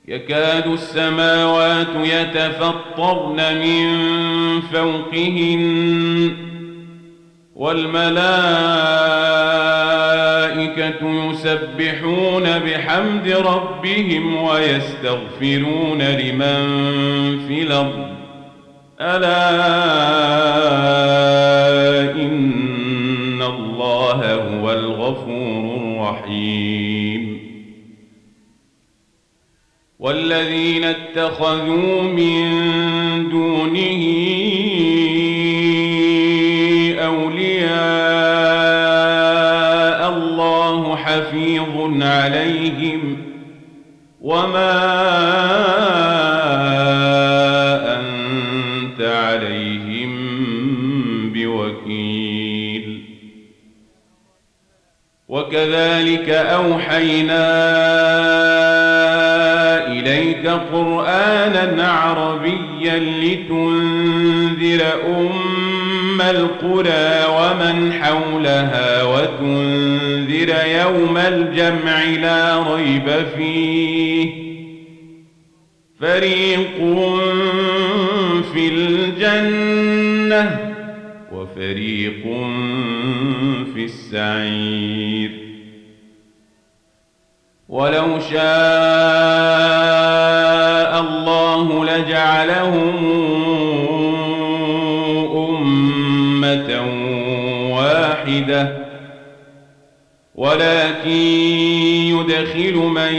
يكاد السماوات يتفطرن من فوقهن والملائكة يسبحون بحمد ربهم ويستغفرون لمن في الأرض ألا إن الله هو الغفور الرحيم والذين اتخذوا من دونه أولياء الله حفيظ عليهم وما أنت عليهم بوكيل وكذلك أوحينا إليك قرآنا عربيا لتنذر أم القرى ومن حولها وتنذر يوم الجمع لا ريب فيه فريق في الجنة وفريق في السعير ولو شاء الله لجعلهم أمة واحدة ولكن يدخل من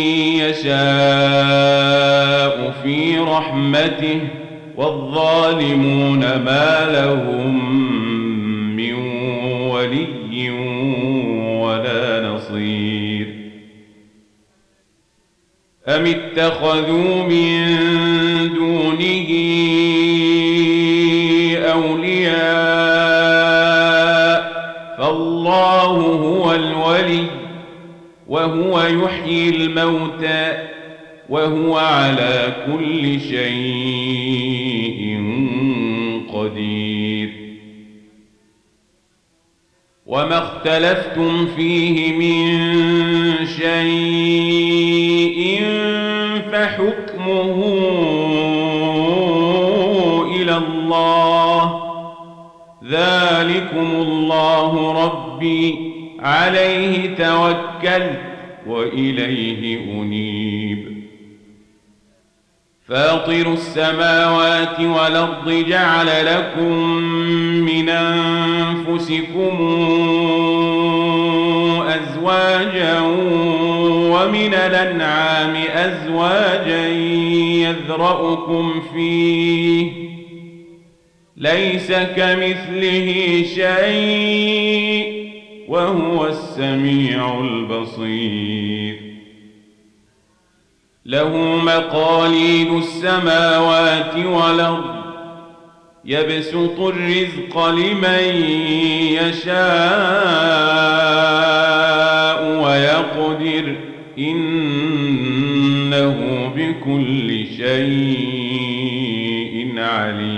يشاء في رحمته والظالمون ما لهم من ولي ولا نصير أم اتخذوا من دونه أولياء فالله هو الولي وهو يحيي الموتى وهو على كل شيء قدير وما اختلفتم فيه من شيء فحكمه إلى الله ذلكم الله ربي عليه توكلت وإليه أنيب فاطر السماوات والأرض جعل لكم من أنفسكم أزواجا ومن الأنعام أزواجا يذرأكم فيه ليس كمثله شيء وهو السميع البصير له مقاليد السماوات والأرض يبسط الرزق لمن يشاء ويقدر إنه بكل شيء عليم